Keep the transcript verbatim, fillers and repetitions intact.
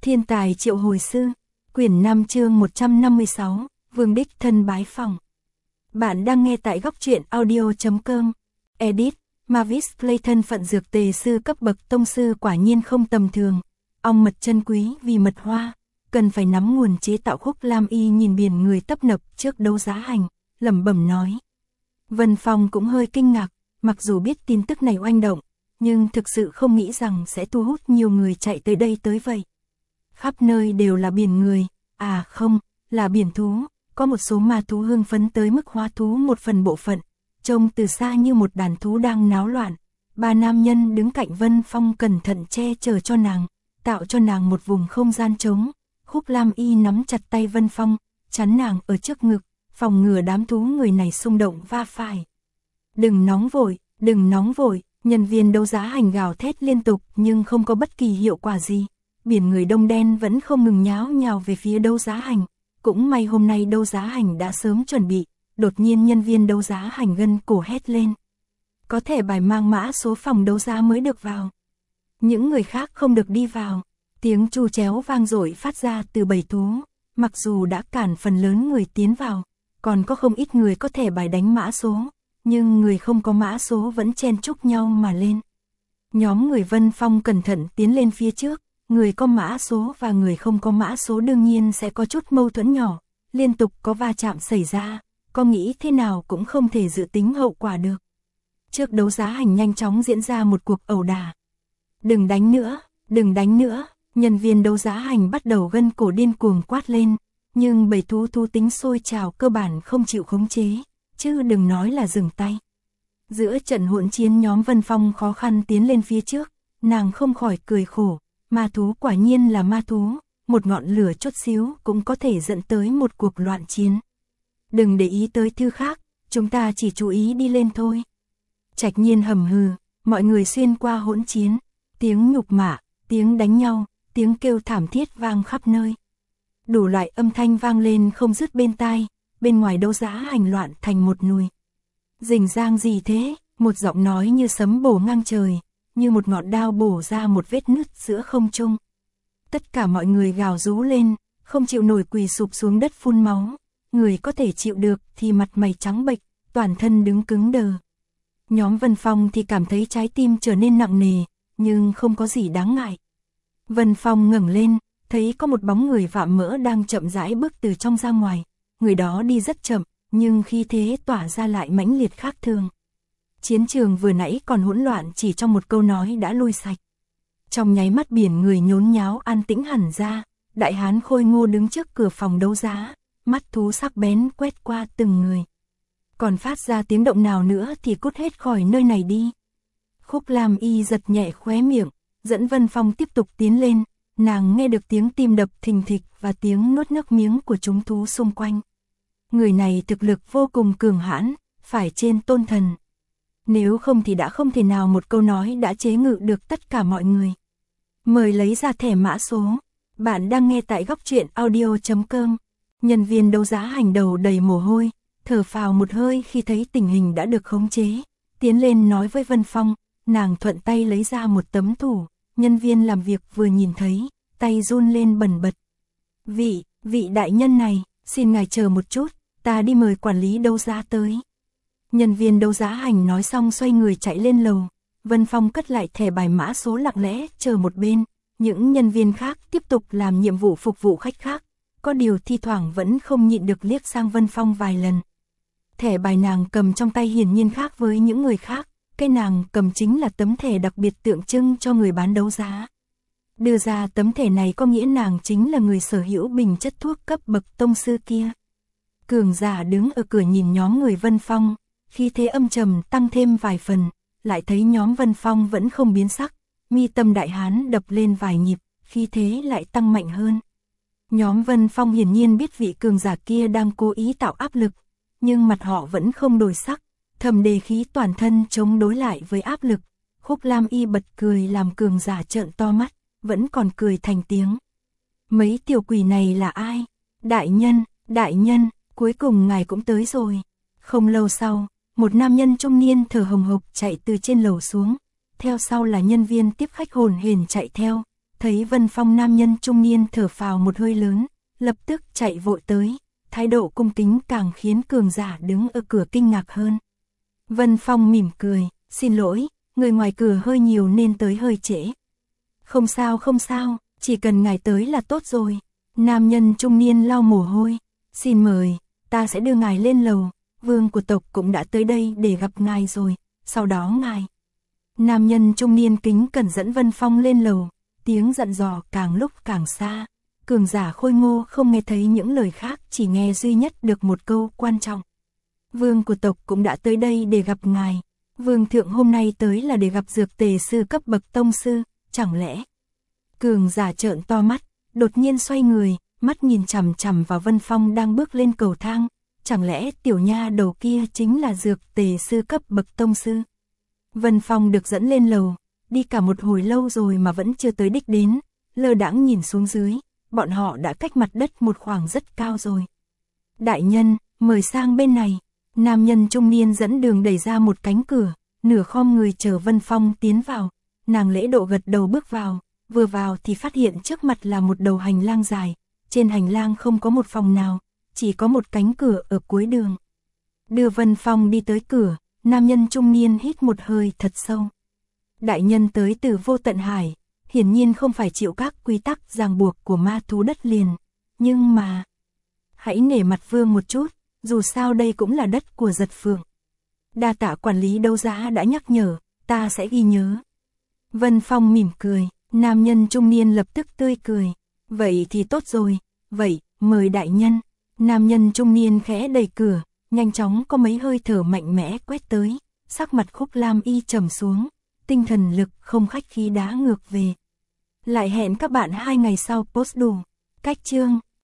Thiên tài triệu hồi sư, quyển năm chương một trăm năm mươi sáu, Vương đích thân bái phỏng. Bạn đang nghe tại góc truyện audio chấm com. Edit, Mavis Clay thân phận dược tề sư cấp bậc tông sư quả nhiên không tầm thường. Ong mật chân quý vì mật hoa, cần phải nắm nguồn chế tạo Khúc Lam Y nhìn biển người tấp nập trước đấu giá hành, lẩm bẩm nói. Vân Phong cũng hơi kinh ngạc, mặc dù biết tin tức này oanh động, nhưng thực sự không nghĩ rằng sẽ thu hút nhiều người chạy tới đây tới vậy. Khắp nơi đều là biển người, à không, là biển thú, có một số ma thú hưng phấn tới mức hóa thú một phần bộ phận, trông từ xa như một đàn thú đang náo loạn. Ba nam nhân đứng cạnh Vân Phong cẩn thận che chở cho nàng, tạo cho nàng một vùng không gian trống. Khúc Lam Y nắm chặt tay Vân Phong, chắn nàng ở trước ngực, phòng ngừa đám thú người này xung động va phải. Đừng nóng vội, đừng nóng vội, nhân viên đấu giá hành gào thét liên tục nhưng không có bất kỳ hiệu quả gì. Biển người đông đen vẫn không ngừng nháo nhào về phía đấu giá hành. Cũng may hôm nay đấu giá hành đã sớm chuẩn bị, đột nhiên nhân viên đấu giá hành gân cổ hét lên. Có thẻ bài mang mã số phòng đấu giá mới được vào. Những người khác không được đi vào. Tiếng tru chéo vang dội phát ra từ bầy thú. Mặc dù đã cản phần lớn người tiến vào, còn có không ít người có thẻ bài đánh mã số, nhưng người không có mã số vẫn chen chúc nhau mà lên. Nhóm người Vân Phong cẩn thận tiến lên phía trước. Người có mã số và người không có mã số đương nhiên sẽ có chút mâu thuẫn nhỏ, liên tục có va chạm xảy ra, có nghĩ thế nào cũng không thể dự tính hậu quả được. Trước đấu giá hành nhanh chóng diễn ra một cuộc ẩu đả. Đừng đánh nữa, đừng đánh nữa, nhân viên đấu giá hành bắt đầu gân cổ điên cuồng quát lên, nhưng bầy thú thú tính sôi trào cơ bản không chịu khống chế, chứ đừng nói là dừng tay. Giữa trận hỗn chiến nhóm Vân Phong khó khăn tiến lên phía trước, nàng không khỏi cười khổ. Ma thú quả nhiên là ma thú, một ngọn lửa chút xíu cũng có thể dẫn tới một cuộc loạn chiến. Đừng để ý tới thứ khác, chúng ta chỉ chú ý đi lên thôi. Trạch Nhiên hầm hừ, mọi người xuyên qua hỗn chiến, tiếng nhục mạ, tiếng đánh nhau, tiếng kêu thảm thiết vang khắp nơi. Đủ loại âm thanh vang lên không dứt bên tai, bên ngoài đấu giá hành loạn thành một nùi. Rình rang gì thế, một giọng nói như sấm bổ ngang trời. Như một ngọn đao bổ ra một vết nứt giữa không trung. Tất cả mọi người gào rú lên, không chịu nổi quỳ sụp xuống đất phun máu. Người có thể chịu được thì mặt mày trắng bệch, toàn thân đứng cứng đờ. Nhóm Vân Phong thì cảm thấy trái tim trở nên nặng nề, nhưng không có gì đáng ngại. Vân Phong ngẩng lên, thấy có một bóng người vạm mỡ đang chậm rãi bước từ trong ra ngoài. Người đó đi rất chậm, nhưng khí thế tỏa ra lại mãnh liệt khác thường. Chiến trường vừa nãy còn hỗn loạn chỉ trong một câu nói đã lui sạch. Trong nháy mắt biển người nhốn nháo an tĩnh hẳn ra, đại hán khôi ngô đứng trước cửa phòng đấu giá, mắt thú sắc bén quét qua từng người. Còn phát ra tiếng động nào nữa thì cút hết khỏi nơi này đi. Khúc Lam Y giật nhẹ khóe miệng, dẫn Vân Phong tiếp tục tiến lên, nàng nghe được tiếng tim đập thình thịch và tiếng nuốt nước miếng của chúng thú xung quanh. Người này thực lực vô cùng cường hãn, phải trên tôn thần. Nếu không thì đã không thể nào một câu nói đã chế ngự được tất cả mọi người. Mời lấy ra thẻ mã số. Bạn đang nghe tại góc truyện audio chấm com. Nhân viên đấu giá hành đầu đầy mồ hôi, thở phào một hơi khi thấy tình hình đã được khống chế. Tiến lên nói với Vân Phong, nàng thuận tay lấy ra một tấm thủ. Nhân viên làm việc vừa nhìn thấy, tay run lên bần bật. Vị, vị đại nhân này, xin ngài chờ một chút, ta đi mời quản lý đấu giá tới. Nhân viên đấu giá hành nói xong xoay người chạy lên lầu. Vân Phong cất lại thẻ bài mã số lặng lẽ chờ một bên. Những nhân viên khác tiếp tục làm nhiệm vụ phục vụ khách khác. Có điều thi thoảng vẫn không nhịn được liếc sang Vân Phong vài lần. Thẻ bài nàng cầm trong tay hiển nhiên khác với những người khác. Cái nàng cầm chính là tấm thẻ đặc biệt tượng trưng cho người bán đấu giá. Đưa ra tấm thẻ này có nghĩa nàng chính là người sở hữu bình chất thuốc cấp bậc tông sư kia. Cường giả đứng ở cửa nhìn nhóm người Vân Phong. Khi thế âm trầm tăng thêm vài phần, lại thấy nhóm Vân Phong vẫn không biến sắc, mi tâm đại hán đập lên vài nhịp, khi thế lại tăng mạnh hơn. Nhóm Vân Phong hiển nhiên biết vị cường giả kia đang cố ý tạo áp lực, nhưng mặt họ vẫn không đổi sắc, thầm đề khí toàn thân chống đối lại với áp lực. Khúc Lam Y bật cười làm cường giả trợn to mắt, vẫn còn cười thành tiếng. Mấy tiểu quỷ này là ai? Đại nhân, đại nhân, cuối cùng ngài cũng tới rồi. Không lâu sau, một nam nhân trung niên thở hồng hộc chạy từ trên lầu xuống, theo sau là nhân viên tiếp khách hồn hển chạy theo, Thấy Vân Phong, nam nhân trung niên thở phào một hơi lớn, lập tức chạy vội tới, thái độ cung kính càng khiến cường giả đứng ở cửa kinh ngạc hơn. Vân Phong mỉm cười, xin lỗi, người ngoài cửa hơi nhiều nên tới hơi trễ. Không sao không sao, chỉ cần ngài tới là tốt rồi. Nam nhân trung niên lau mồ hôi, xin mời, ta sẽ đưa ngài lên lầu, vương của tộc cũng đã tới đây để gặp ngài rồi, sau đó ngài. Nam nhân trung niên kính cẩn dẫn Vân Phong lên lầu, tiếng dặn dò càng lúc càng xa. Cường giả khôi ngô không nghe thấy những lời khác, chỉ nghe duy nhất được một câu quan trọng. Vương của tộc cũng đã tới đây để gặp ngài. Vương thượng hôm nay tới là để gặp dược tề sư cấp bậc tông sư, chẳng lẽ? Cường giả trợn to mắt, đột nhiên xoay người, mắt nhìn chằm chằm vào Vân Phong đang bước lên cầu thang. Chẳng lẽ tiểu nha đầu kia chính là dược tề sư cấp bậc tông sư? Vân Phong được dẫn lên lầu, đi cả một hồi lâu rồi mà vẫn chưa tới đích đến, lơ đãng nhìn xuống dưới, bọn họ đã cách mặt đất một khoảng rất cao rồi. Đại nhân, mời sang bên này. Nam nhân trung niên dẫn đường đẩy ra một cánh cửa, nửa khom người chờ Vân Phong tiến vào. Nàng lễ độ gật đầu bước vào, vừa vào thì phát hiện trước mặt là một đầu hành lang dài, trên hành lang không có một phòng nào, chỉ có một cánh cửa ở cuối đường. Đưa Vân Phong đi tới cửa, nam nhân trung niên hít một hơi thật sâu. Đại nhân tới từ vô tận hải, hiển nhiên không phải chịu các quy tắc ràng buộc của ma thú đất liền, nhưng mà hãy nể mặt vương một chút, dù sao đây cũng là đất của Giật Phượng. Đa tạ quản lý đấu giá đã nhắc nhở, ta sẽ ghi nhớ. Vân Phong mỉm cười, nam nhân trung niên lập tức tươi cười, vậy thì tốt rồi, vậy, mời đại nhân. Nam nhân trung niên khẽ đẩy cửa, nhanh chóng có mấy hơi thở mạnh mẽ quét tới, sắc mặt Khúc Lam Y trầm xuống, tinh thần lực không khách khí đá ngược về. Lại hẹn các bạn hai ngày sau post đủ. Cách chương